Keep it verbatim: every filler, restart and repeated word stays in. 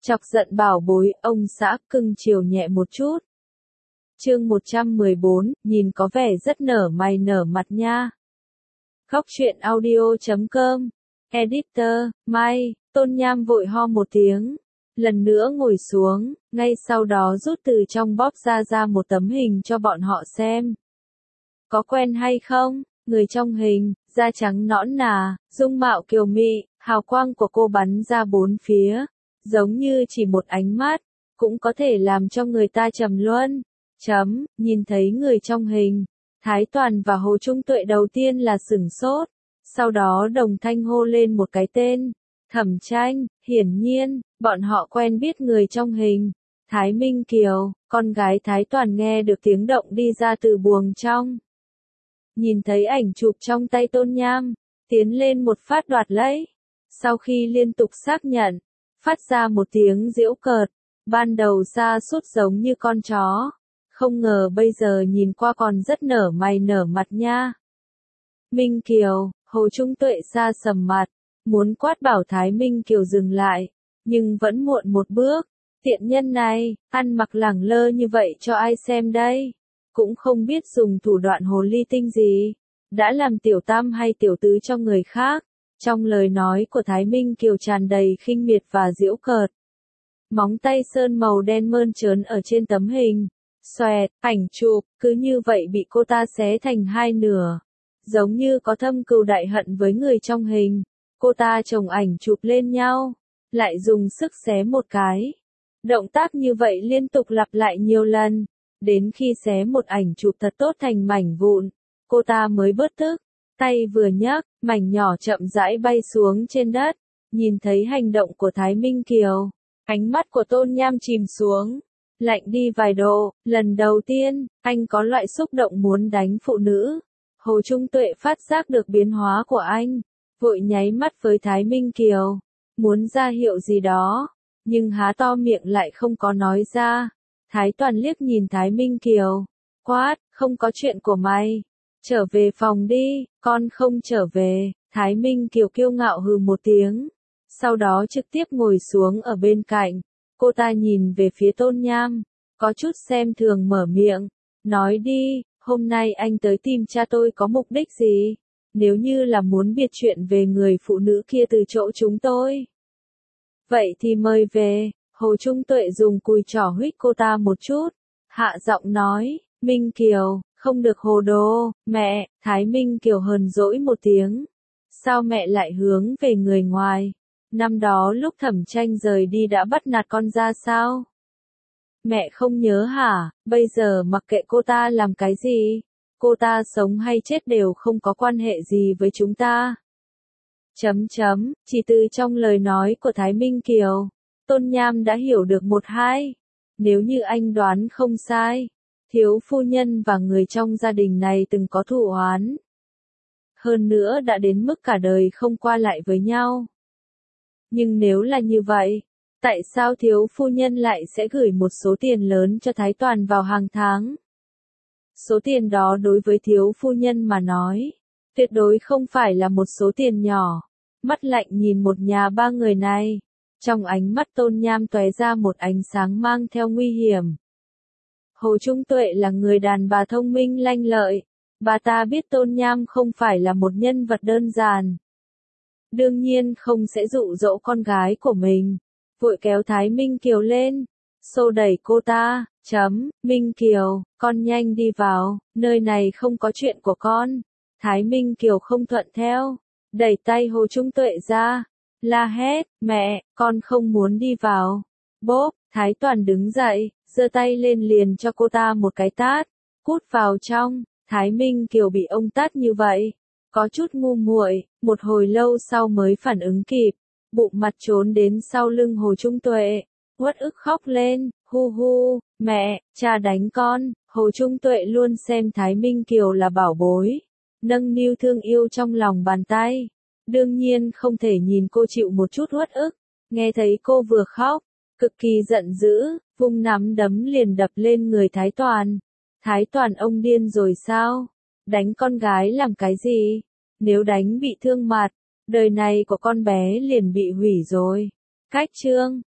Chọc giận bảo bối, ông xã cưng chiều nhẹ một chút. Chương một trăm mười bốn, nhìn có vẻ rất nở mày nở mặt nha. Góc truyện audio chấm com. Editor, Mai, Tôn Nham vội ho một tiếng. Lần nữa ngồi xuống, ngay sau đó rút từ trong bóp ra ra một tấm hình cho bọn họ xem. Có quen hay không? Người trong hình, da trắng nõn nà, dung mạo kiều mị, hào quang của cô bắn ra bốn phía. Giống như chỉ một ánh mắt, cũng có thể làm cho người ta trầm luân. Chấm, nhìn thấy người trong hình, Thái Toàn và Hồ Trung Tuệ đầu tiên là sửng sốt, sau đó đồng thanh hô lên một cái tên, Thẩm Tranh. Hiển nhiên, bọn họ quen biết người trong hình, Thái Minh Kiều, con gái Thái Toàn nghe được tiếng động đi ra từ buồng trong. Nhìn thấy ảnh chụp trong tay Tôn Nham, tiến lên một phát đoạt lấy, sau khi liên tục xác nhận, phát ra một tiếng giễu cợt, ban đầu sa sút giống như con chó, không ngờ bây giờ nhìn qua còn rất nở mày nở mặt nha. Minh Kiều, Hồ Trung Tuệ sa sầm mặt, muốn quát bảo Thái Minh Kiều dừng lại, nhưng vẫn muộn một bước, tiện nhân này, ăn mặc lẳng lơ như vậy cho ai xem đây, cũng không biết dùng thủ đoạn hồ ly tinh gì, đã làm tiểu tam hay tiểu tứ cho người khác. Trong lời nói của Thái Minh Kiều tràn đầy khinh miệt và giễu cợt. Móng tay sơn màu đen mơn trớn ở trên tấm hình. Xoẹt, ảnh chụp, cứ như vậy bị cô ta xé thành hai nửa. Giống như có thâm cừu đại hận với người trong hình. Cô ta chồng ảnh chụp lên nhau, lại dùng sức xé một cái. Động tác như vậy liên tục lặp lại nhiều lần. Đến khi xé một ảnh chụp thật tốt thành mảnh vụn, cô ta mới bớt tức. Tay vừa nhấc, mảnh nhỏ chậm rãi bay xuống trên đất. Nhìn thấy hành động của Thái Minh Kiều, ánh mắt của Tôn Nham chìm xuống, lạnh đi vài độ. Lần đầu tiên, anh có loại xúc động muốn đánh phụ nữ. Hồ Trung Tuệ phát giác được biến hóa của anh, vội nháy mắt với Thái Minh Kiều, muốn ra hiệu gì đó, nhưng há to miệng lại không có nói ra. Thái Toàn liếc nhìn Thái Minh Kiều, quát, không có chuyện của mày. Trở về phòng đi, con không trở về. Thái Minh Kiều kiêu ngạo hừ một tiếng, sau đó trực tiếp ngồi xuống ở bên cạnh. Cô ta nhìn về phía Tôn Nham, có chút xem thường mở miệng, nói đi, hôm nay anh tới tìm cha tôi có mục đích gì? Nếu như là muốn biết chuyện về người phụ nữ kia từ chỗ chúng tôi, vậy thì mời về. Hồ Trung Tuệ dùng cùi trỏ huých cô ta một chút, hạ giọng nói, Minh Kiều, không được hồ đồ, mẹ. Thái Minh Kiều hờn dỗi một tiếng. Sao mẹ lại hướng về người ngoài? Năm đó lúc Thẩm Tranh rời đi đã bắt nạt con ra sao? Mẹ không nhớ hả? Bây giờ mặc kệ cô ta làm cái gì, cô ta sống hay chết đều không có quan hệ gì với chúng ta. Chấm chấm, chỉ từ trong lời nói của Thái Minh Kiều, Tôn Nham đã hiểu được một hai. Nếu như anh đoán không sai, thiếu phu nhân và người trong gia đình này từng có thù oán. Hơn nữa đã đến mức cả đời không qua lại với nhau. Nhưng nếu là như vậy, tại sao thiếu phu nhân lại sẽ gửi một số tiền lớn cho Thái Toàn vào hàng tháng? Số tiền đó đối với thiếu phu nhân mà nói, tuyệt đối không phải là một số tiền nhỏ. Mắt lạnh nhìn một nhà ba người này, trong ánh mắt Tôn Nham tóe ra một ánh sáng mang theo nguy hiểm. Hồ Trung Tuệ là người đàn bà thông minh lanh lợi, bà ta biết Tôn Nham không phải là một nhân vật đơn giản. Đương nhiên không sẽ dụ dỗ con gái của mình, vội kéo Thái Minh Kiều lên, xô đẩy cô ta, chấm, Minh Kiều, con nhanh đi vào, nơi này không có chuyện của con. Thái Minh Kiều không thuận theo, đẩy tay Hồ Trung Tuệ ra, la hét, mẹ, con không muốn đi vào. Bốp, Thái Toàn đứng dậy, giơ tay lên liền cho cô ta một cái tát, cút vào trong. Thái Minh Kiều bị ông tát như vậy, có chút ngu muội, một hồi lâu sau mới phản ứng kịp, bụng mặt trốn đến sau lưng Hồ Trung Tuệ, uất ức khóc lên, hu hu, mẹ, cha đánh con. Hồ Trung Tuệ luôn xem Thái Minh Kiều là bảo bối, nâng niu thương yêu trong lòng bàn tay, đương nhiên không thể nhìn cô chịu một chút uất ức. Nghe thấy cô vừa khóc, cực kỳ giận dữ, vung nắm đấm liền đập lên người Thái Toàn. Thái Toàn ông điên rồi sao? Đánh con gái làm cái gì? Nếu đánh bị thương mặt, đời này của con bé liền bị hủy rồi. Cách chương